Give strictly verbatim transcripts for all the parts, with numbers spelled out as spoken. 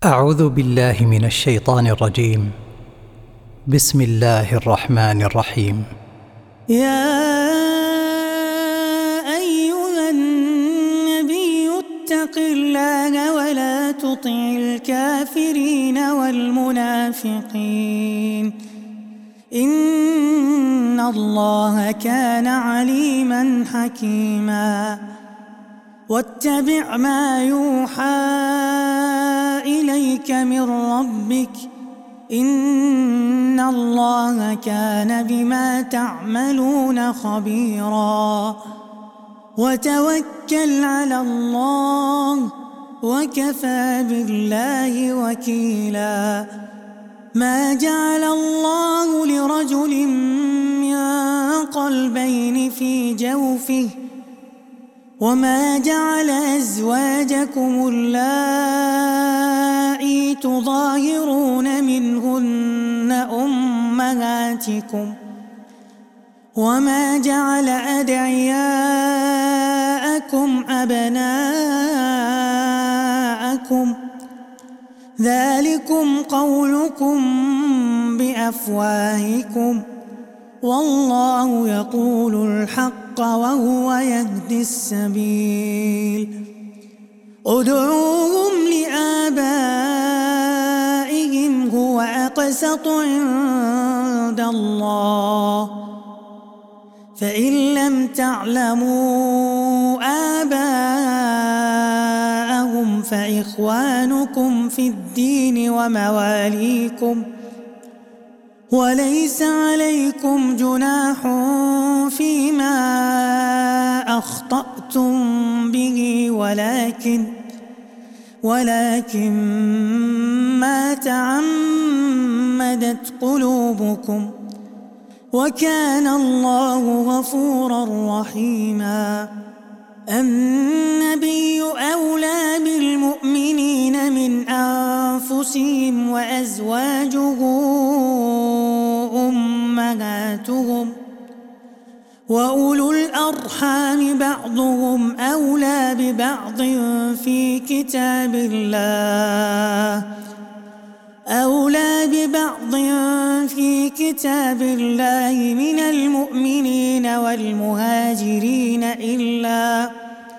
أعوذ بالله من الشيطان الرجيم. بسم الله الرحمن الرحيم. يا أيها النبي اتق الله ولا تطع الكافرين والمنافقين إن الله كان عليما حكيما. واتبع ما يوحى إليك من ربك إن الله كان بما تعملون خبيرا. وتوكل على الله وكفى بالله وكيلا. ما جعل الله لرجل من قلبين في جوفه وما جعل أزواجكم اللائي تظاهرون منهن أمهاتكم وما جعل أدعياءكم أبناءكم ذلكم قولكم بأفواهكم والله يقول الحق وهو يهدي السبيل. ادعوهم لآبائهم هو أقسط عند الله فإن لم تعلموا آباءهم فإخوانكم في الدين ومواليكم وليس عليكم جناح فيما أخطأتم به ولكن ولكن ما تعمدت قلوبكم وكان الله غفورا رحيما. النبي أولى بالمؤمنين من أنفسهم وأزواجه أمهاتهم وأولو الأرحام بعضهم أولى ببعض في كتاب الله أولى ببعض في كتاب الله من المؤمنين والمهاجرين إلا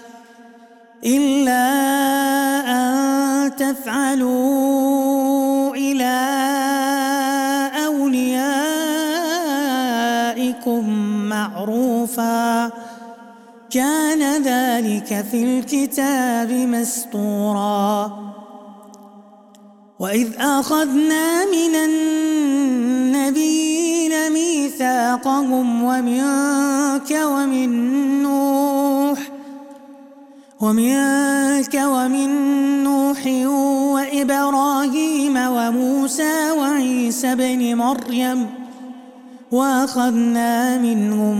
إلا أن تفعلوا إلى أوليائكم معروفا كان ذلك في الكتاب مسطورا. وإذ أخذنا من النبيين ميثاقهم ومنك ومن نوح ومنك ومن نوح وإبراهيم وموسى وعيسى بن مريم وأخذنا منهم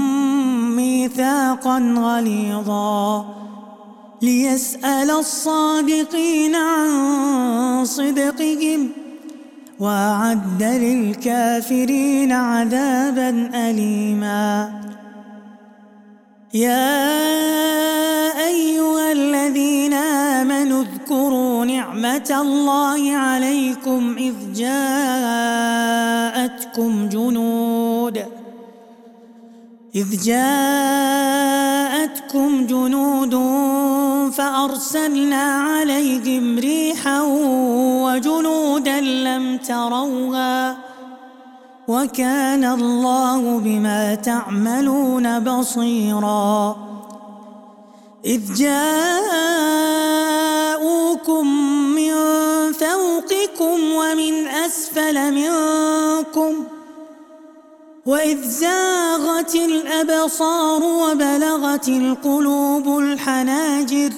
ميثاقا غليظا ليسأل الصادقين عن صدقهم وأعد للكافرين عذابا أليما. يا أيها الذين آمنوا اذكروا نعمة الله عليكم إذ جاءتكم جنود إذ جاءتكم جنود فأرسلنا عليهم ريحا وجنودا لم تروها وكان الله بما تعملون بصيرا. إذ جاءوكم من فوقكم ومن أسفل منكم وإذ زاغت الأبصار وبلغت القلوب الحناجر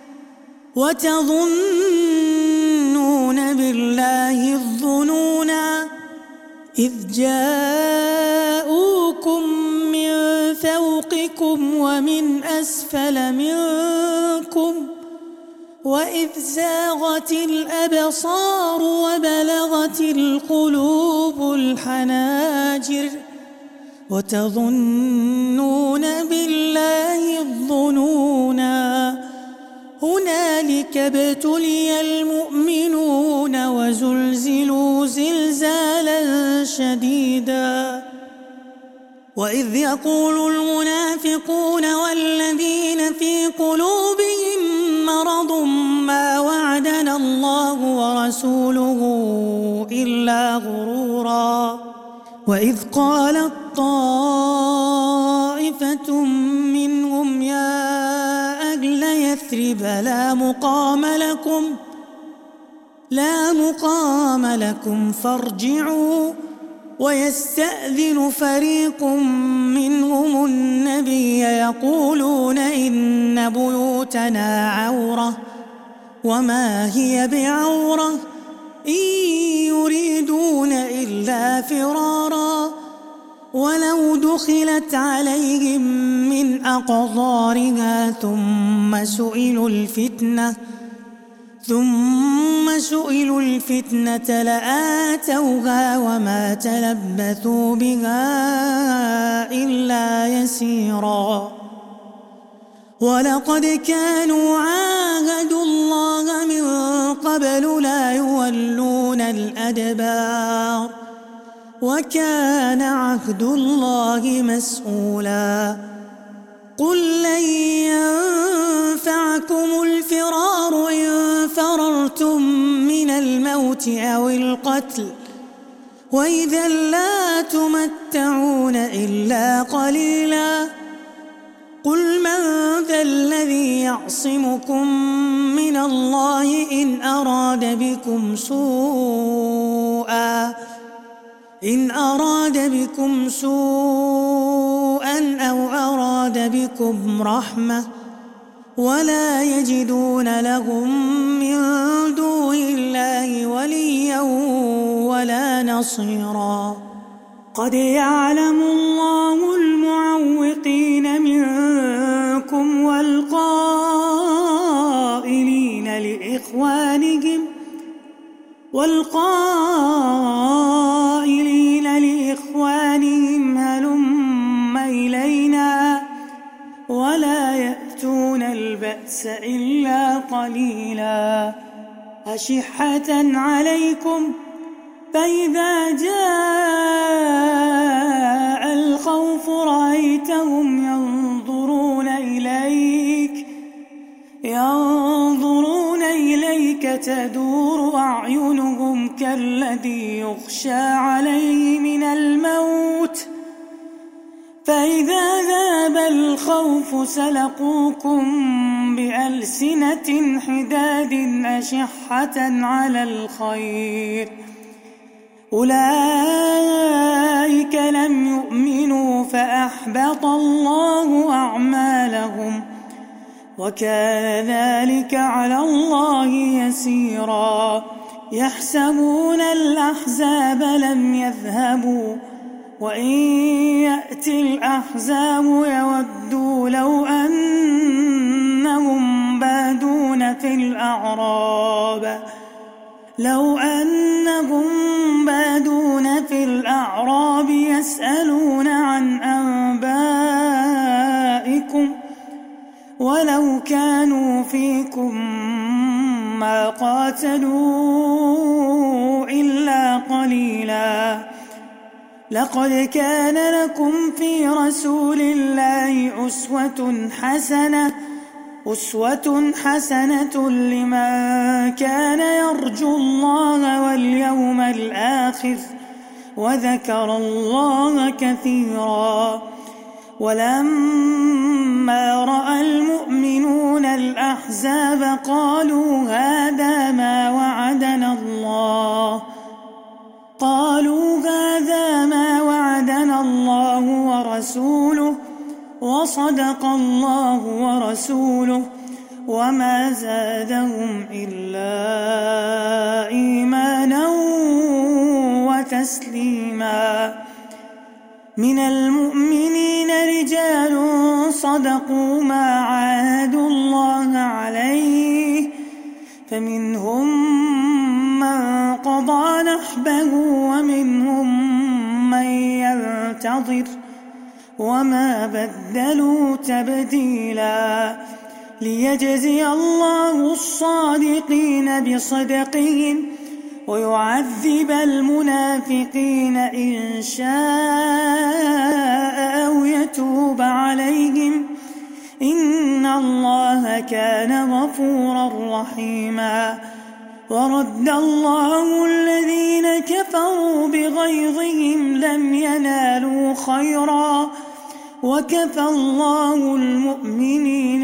وتظنون بالله الظنونا. إذ جاءوكم من فوقكم ومن أسفل منكم وإذ زاغت الأبصار وبلغت القلوب الحناجر وتظنون بالله الظنونا. هنالك ابتلي المؤمنون شديدا. وإذ يقول المنافقون والذين في قلوبهم مرض ما وعدنا الله ورسوله إلا غرورا. وإذ قالت طائفة منهم يا أهل يثرب لا مقام لكم لا مقام لكم فارجعوا. ويستأذن فريق منهم النبي يقولون إن بيوتنا عورة وما هي بعورة إن يريدون إلا فرارا. ولو دخلت عليهم من أقطارها ثم سئلوا الفتنة ثم سئلوا الفتنة لآتوها وما تلبثوا بها إلا يسيرا. ولقد كانوا عاهدوا الله من قبل لا يولون الأدبار وكان عهد الله مسؤولا. قل لن ينفعكم الفرار إن فررتم من الموت أو القتل وإذا لا تمتعون إلا قليلا. قل من ذا الذي يعصمكم من الله إن أراد بكم سوءا إن أراد بكم سوءا أو أراد بكم رحمة ولا يجدون لهم من دون الله وليا ولا نصيرا. قد يعلم الله المعوقين منكم والقائلين لإخوانهم والقائلين لإخوانهم هلم إلينا ولا يأتون البأس إلا قليلا. أشحة عليكم فإذا جاء الخوف رأيتهم ينظرون إليك ينظرون إليك تدور أعينهم كالذي يغشى عليه من الموت فإذا ذهب الخوف سلقوكم بألسنة حداد أشحة على الخير أولئك لم يؤمنوا فأحبط الله أعمالهم وكان ذلك على الله يسيرا. يحسبون الأحزاب لم يذهبوا وإن يأتي الأحزاب يودوا لو أنهم بادون في الأعراب لو أنهم بادون في الأعراب يسألون عن أنبائكم ولو كانوا فيكم ما قاتلوا إلا قليلا. لقد كان لكم في رسول الله أسوة حسنة أسوة حسنة لمن كان يرجو الله واليوم الآخر وذكر الله كثيرا. ولما رأى المؤمنون الأحزاب قالوا هذا ما وعدنا الله قالوا هذا ما وعدنا الله ورسوله وصدق الله ورسوله وما زادهم إلا إيمانا وتسليما. من المؤمنين رجال صدقوا ما عاهدوا الله عليه فمنهم من قضى نحبه ومنهم من ينتظر وما بدلوا تبديلا. ليجزي الله الصادقين بصدقهم ويعذب المنافقين إن شاء أو يتوب عليهم إن الله كان غفورا رحيما. ورد الله الذين كفروا بغيظهم لم ينالوا خيرا وكفى الله المؤمنين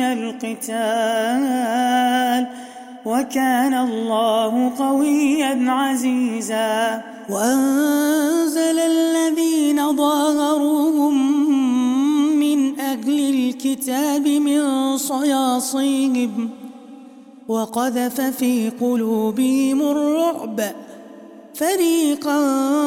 القتال وكان الله قويا عزيزا. وأنزل الذين ظاهروهم من أهل الكتاب من صياصيهم وقذف في قلوبهم الرعب فريقا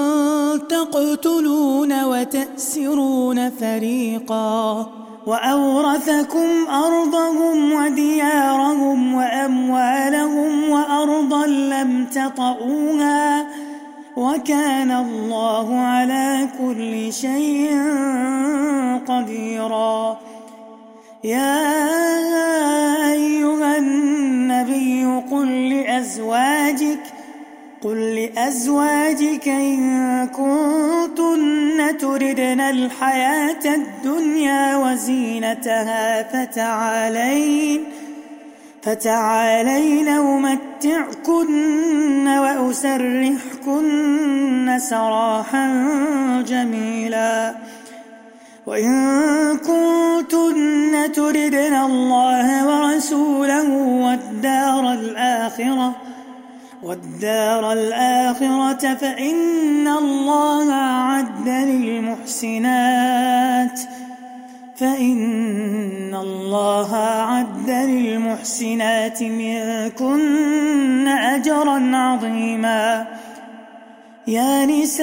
تقتلون وتأسرون فريقا وأورثكم أرضهم وديارهم وأموالهم وأرضا لم تطئوها وكان الله على كل شيء قديرا. يا أيها النبي قل لأزواجك قل لأزواجك إن كنتن تردن الحياة الدنيا وزينتها فتعالين فتعالين أمتعكن وأسرحكن سراحا جميلا. وإن كنتن تردن الله ورسوله والدار الآخرة والدار الآخرة فإن الله أعد للمحسنات فإن الله أعد للمحسنات منكن أجرا عظيما. يا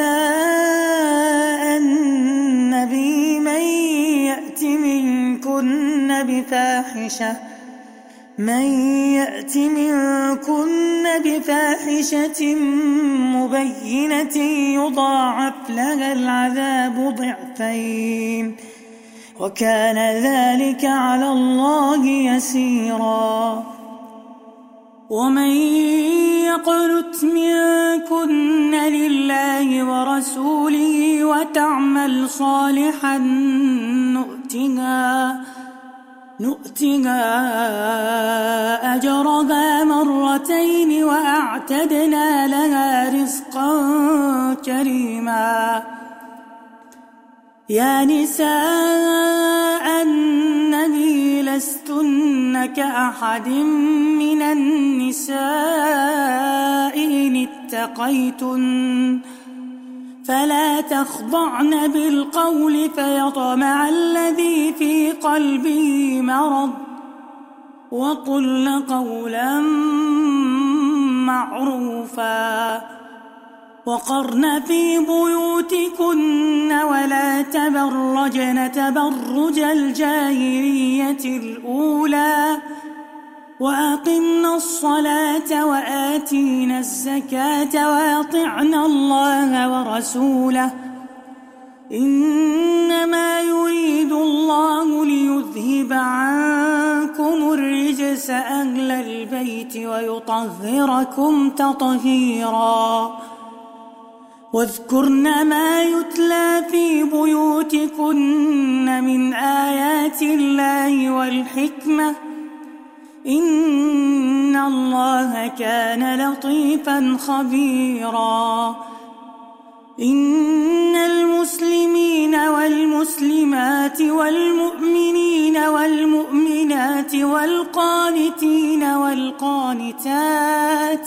نساء النبي من يأت منكن بفاحشة من يأت منكن بفاحشة مبينة يضاعف لها العذاب ضعفين وكان ذلك على الله يسيرا. ومن يقنت منكن لله ورسوله وتعمل صالحا نؤتها نؤتها أجرها مرتين وأعتدنا لها رزقا كريما. يا نساء النبي لستن كأحد من النساء إن اتقيتن فلا تخضعن بالقول فيطمع الذي في قلبه مرض وقلن قولا معروفا. وقرن في بيوتكن ولا تبرجن تبرج الجاهلية الأولى وأقمنا الصلاة وآتينا الزكاة وأطعنا الله ورسوله إنما يريد الله ليذهب عنكم الرجس أهل البيت ويطهركم تطهيرا. واذكرن ما يتلى في بيوتكن من آيات الله والحكمة إن الله كان لطيفا خبيرا. إن المسلمين والمسلمات والمؤمنين والمؤمنات والقانتين والقانتات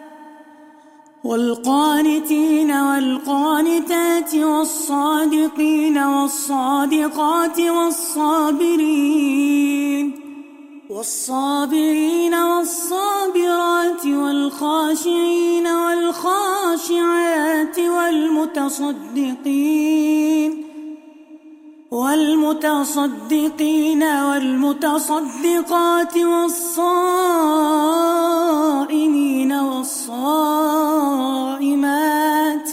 والقانتين والقانتات والصادقين والصادقات والصابرين والصابرين والصابرات والخاشعين والخاشعات والمتصدقين والمتصدقين والمتصدقات والصائمين والصائمات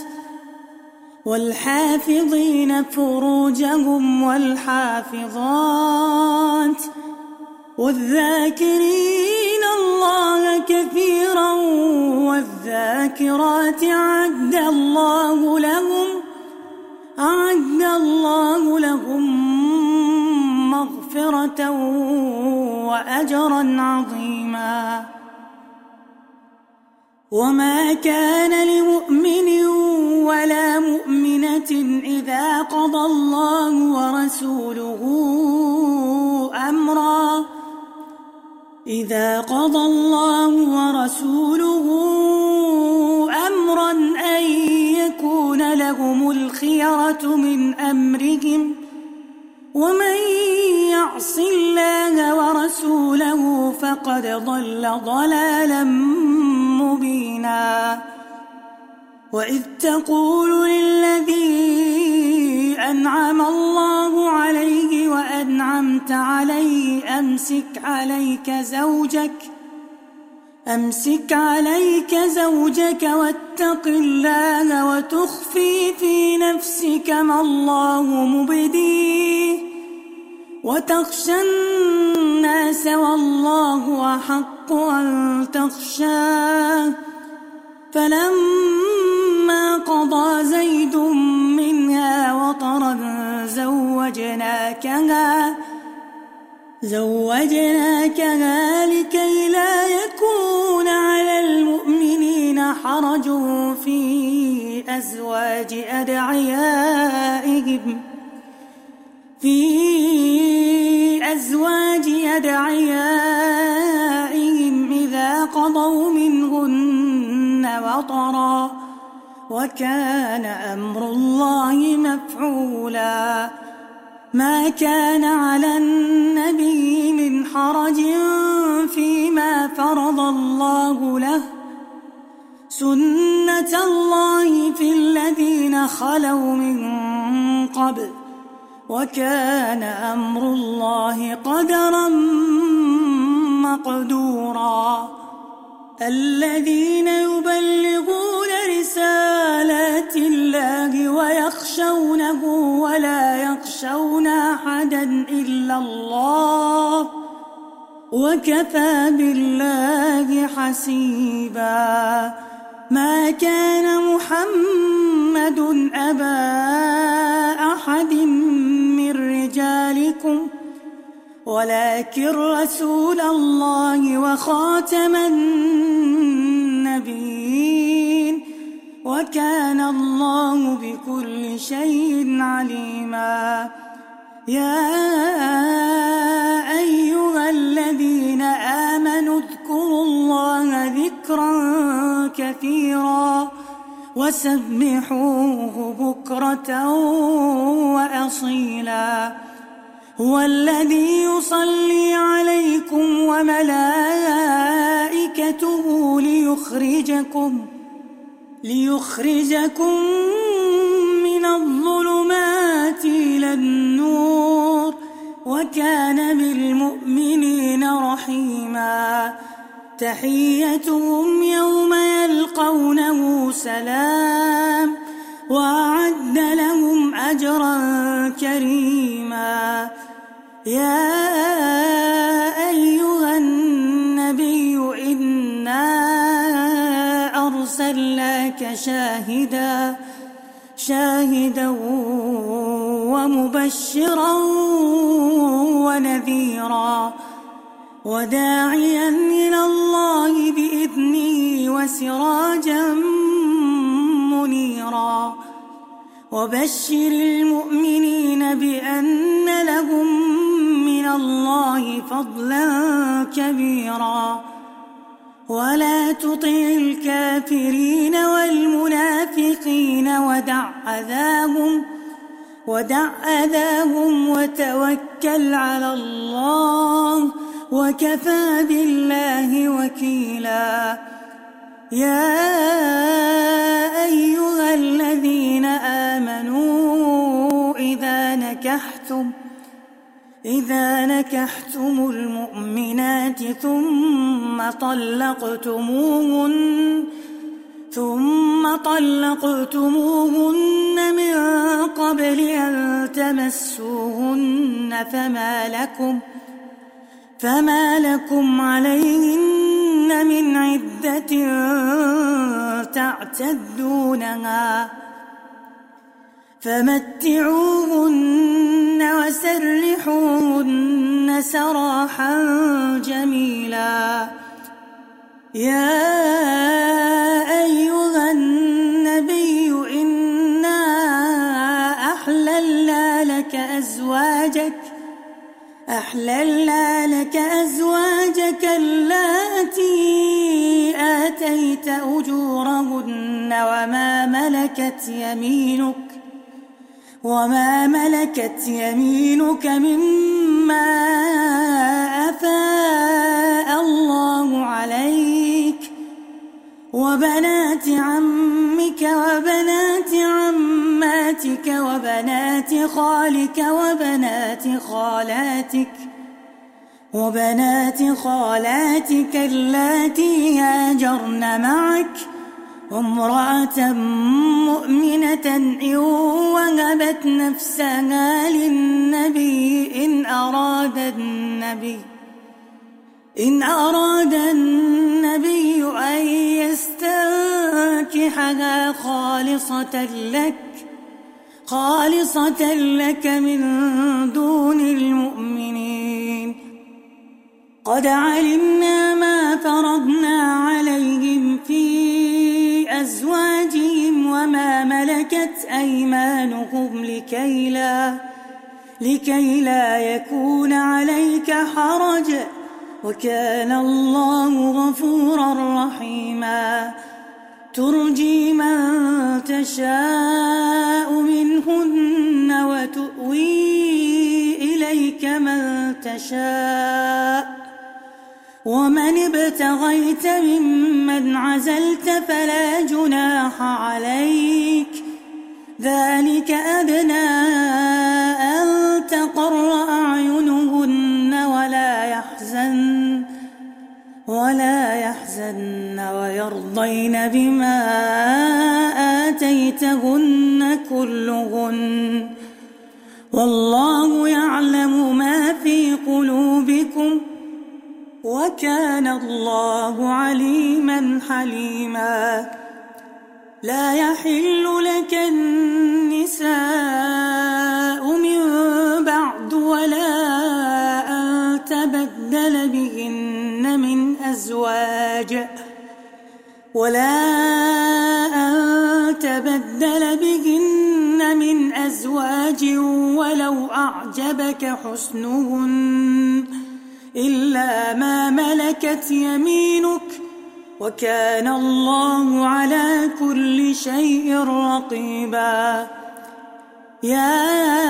والحافظين فروجهم والحافظات والذاكرين الله كثيرا والذاكرات أعد الله لهم أعد الله لهم مغفرة وأجرا عظيما. وما كان لمؤمن ولا مؤمنة إذا قضى الله ورسوله أمرا إذا قضى الله ورسوله أمرا أن يكون لهم الخيرة من أمرهم ومن يعص الله ورسوله فقد ضل ضلالا مبينا. وإذ تقول للذي أنعم الله عليه وأنعمت عليه أمسك عليك زوجك أمسك عليك زوجك واتق الله وتخفي في نفسك ما الله مبديه وتخشى الناس والله أحق أن تخشاه. فلما قضى زيد منها وطرا زوجناكها زوجناكها لكي لا يكون على المؤمنين حرج في أزواج أدعيائهم في أزواج أدعيائهم إذا قضوا منهن وطرا وكان أمر الله مفعولا. ما كان على النبي من حرج فيما فرض الله له سنة الله في الذين خلوا من قبل وكان أمر الله قدرا مقدورا. الذين يبلغون رسالات الله ويخشونه ولا يخشون أحدا إلا الله وكفى بالله حسيبا. ما كان محمد أبا أحد من رجالكم ولكن رسول الله وخاتم النبيين وكان الله بكل شيء عليما. يا أيها الذين آمنوا اذكروا الله ذكرا كثيرا وسبحوه بكرة وأصيلا. هو الذي يصلي عليكم وملائكته ليخرجكم ليخرجكم من الظلمات إلى النور وكان بالمؤمنين رحيما. تحيتهم يوم يلقونه سلام وأعد لهم أجرا كريما. يا أيها النبي إنا أرسلناك شاهدا شاهدا ومبشرا ونذيرا وداعيا إلى الله بإذنه وسراجا منيرا. وبشر المؤمنين بأن لهم من الله فضلا كبيرا. ولا تطع الكافرين والمنافقين ودع أذاهم ودع أذاهم وتوكل على الله وكفى بالله وكيلا. يا أيها الذين آمنوا إذا نكحتم إذا نكحتم المؤمنات ثم طلقتموهن ثم طلقتموهن من قبل أن تمسوهن فما لكم فما لكم عليهن من عدة تعتدونها فمتعوهن وسرحوهن سراحا جميلا. يا أيها النبي إنا أحللنا لك أزواجك أحللنا لك أزواجك اللاتي آتيت أجورهن وما ملكت يمينك وما ملكت يمينك مما أفاء الله عليك وبنات عمك وبنات عماتك وبنات خالك وبنات خالاتك وبنات خالاتك اللاتي هاجرن معك وامرأة مؤمنة إن وهبت نفسها للنبي إن أراد النبي إن أراد النبي أن يستنكحها خالصة لك خالصة لك من دون المؤمنين. قد علمنا ما فرضنا عليهم في أزواجهم وما ملكت أيمانهم لكي لا لكي لا يكون عليك حرج وكان الله غفورا رحيما. ترجي من تشاء منهن وتؤوي إليك من تشاء ومن ابتغيت ممن عزلت فلا جناح عليك ذلك أدنى أن تقر أعينهن ولا يحزن ولا يحزن ويرضين بما آتيتهن كلهن والله يعلم ما في قلوبكم وكان الله عليما حليما. لا يحل لك النساء من بعد ولا أن تبدل بهن من أزواج ولا أن تبدل بهن من أزواج ولو أعجبك حسنهن إلا ما ملكت يمينك وكان الله على كل شيء رقيبا. يا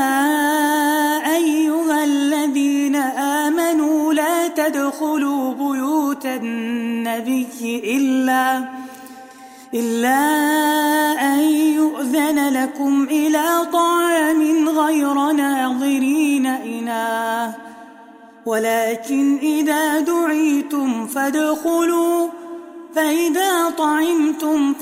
أيها الذين آمنوا لا تدخلوا بيوت النبي إلا إلا أن يؤذن لكم إلى طعام غير ناظرين إناه ولكن إذا دعيتم فادخلوا فإذا طعمتم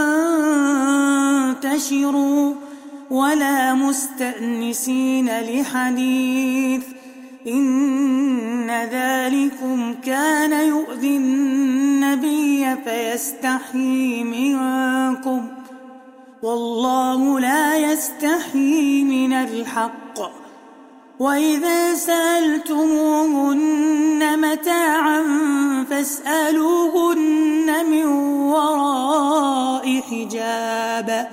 فانتشروا ولا مستأنسين لحديث إن ذلكم كان يؤذي النبي فيستحيي منكم والله لا يستحيي من الحق. وإذا سألتموهن متاعا فاسألوهن من وراء حجاب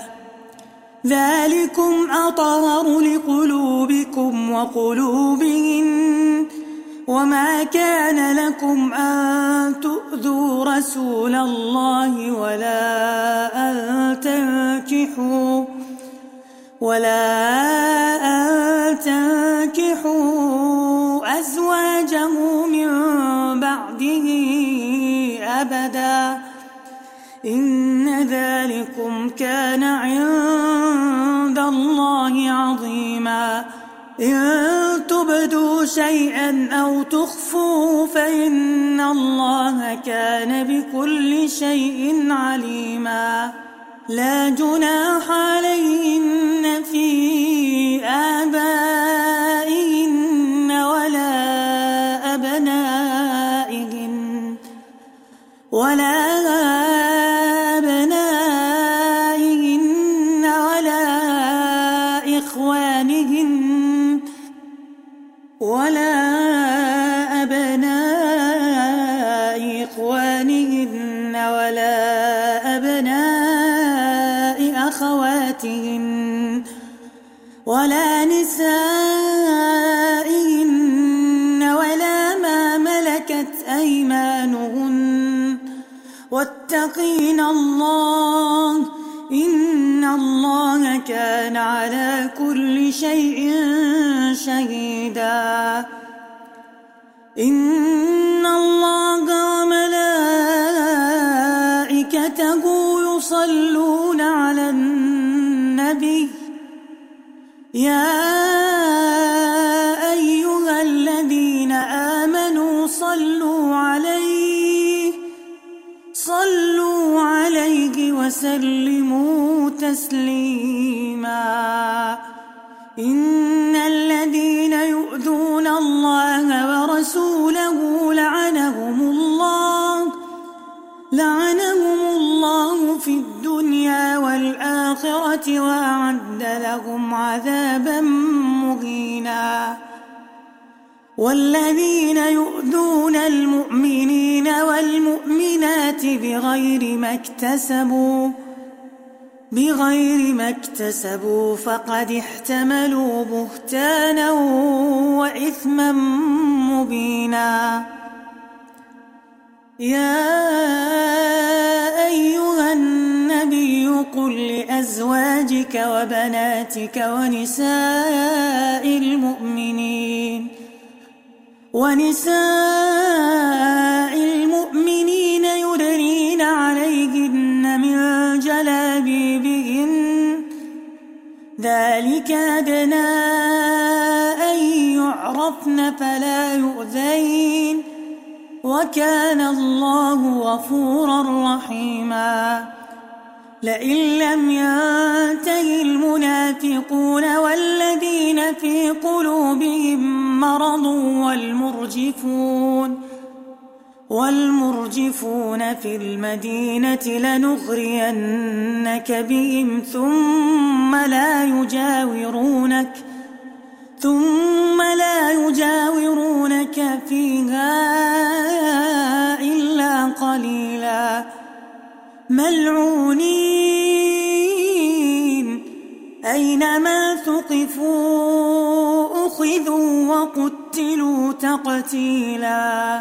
ذلكم أطهر لقلوبكم وقلوبهن وما كان لكم أن تؤذوا رسول الله ولا أن تنكحوا ولا أن تنكحوا أزواجه من بعده أبدا إن ذلكم كان عند الله عظيما. إن تبدوا شيئا أو تخفوه فإن الله كان بكل شيء عليما. لا جناح عليهن في آبائهن ولا أبنائهن ولا أبنائهن ولا إخوانهن ولا أبناء إخوانهن ولا أبناء أخواتهن ولا نسائهن ولا ما ملكت أيمانهن واتقين الله إن الله كان على كل شيء شهيدا. إن الله وملائكته يصلون على النبي يا أيها الذين آمنوا صلوا عليه صلوا عليه وسلموا تسليما. إن الذين يؤذون الله ورسوله لعنهم الله لعنهم الله في الدنيا والآخرة وأعد لهم عذابا مهينا. والذين يؤذون المؤمنين والمؤمنات بغير ما اكتسبوا بغير ما اكتسبوا فقد احتملوا بهتانا وإثما مبينا. يا أيها النبي قل لأزواجك وبناتك ونساء المؤمنين ونساء المؤمنين يدنين عليهن من جلابيبهن ذلك أدنى أن يعرفن فلا يؤذين وكان الله غفورا رحيما. لئن لم ينته المنافقون والذين في قلوبهم مرض والمرجفون والمرجفون في المدينة لنغرينك بهم ثم لا يجاورونك ثم لا يجاورونك فيها إلا قليلا ملعونين أينما ثقفوا أخذوا وقتلوا تقتيلا.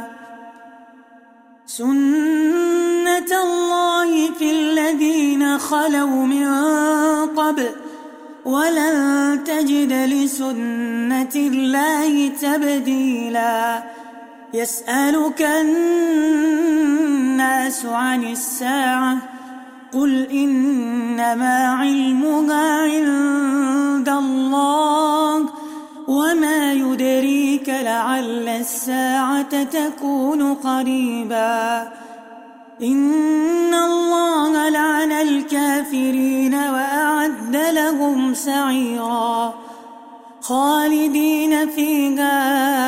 سنة الله في الذين خلوا من قبل ولن تجد لسنة الله تبديلا. يسألك الناس عن الساعة قل إنما علمها عند الله وما يدريك لعل الساعة تكون قريبا. إن الله لعن الكافرين وأعد لهم سعيرا خالدين فيها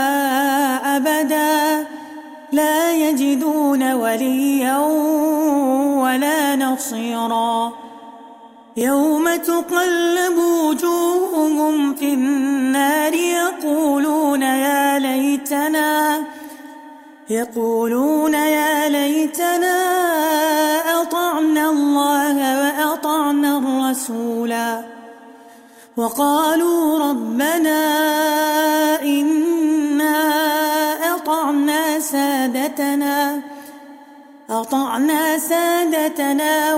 أبدا لا يجدون وليا ولا نصيرا. يوم تقلب وجوههم في النار يقولون يا ليتنا يقولون يا ليتنا أطعنا الله وأطعنا الرسولا وقالوا ربنا إنا أطعنا سادتنا أطعنا سادتنا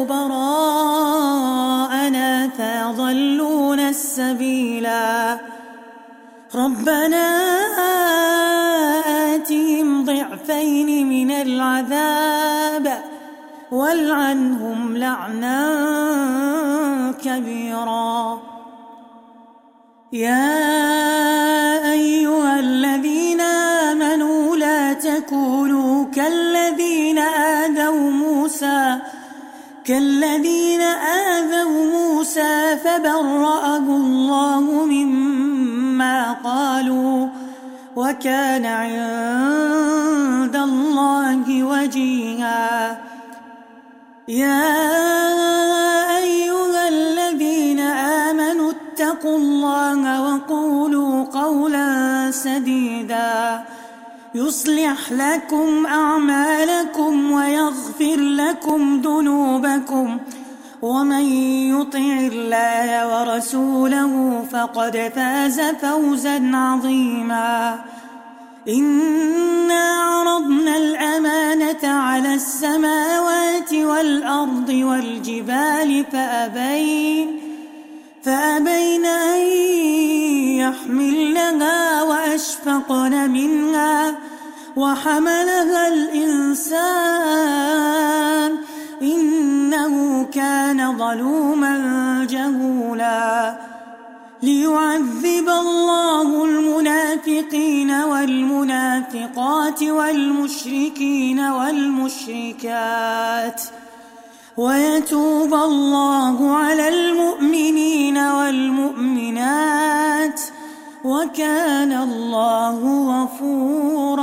وكبراءنا فأضلونا السبيلا. ربنا آتهم ضعفين من العذاب والعنهم لعنا كبيرا. يا أيها الذين آمنوا لا تكونوا كالذين آذوا موسى كالذين آذوا موسى فبرأه الله مما قالوا وكان عند الله وجيها. عظيما. يا أيها الذين آمنوا اتقوا الله وقولوا قولا سديدا يصلح لكم أعمالكم ويغفر لكم ذنوبكم ومن يطع الله ورسوله فقد فاز فوزا عظيما. إنا عرضنا الأمانة على السماوات والأرض والجبال فأبين فأبين أن يحملنها وأشفقن منها وحملها الإنسان إنه كان ظلوما جهولا. ليعذب الله المنافقين والمنافقات والمشركين والمشركات ويتوب الله على المؤمنين والمؤمنات وكان الله غفورا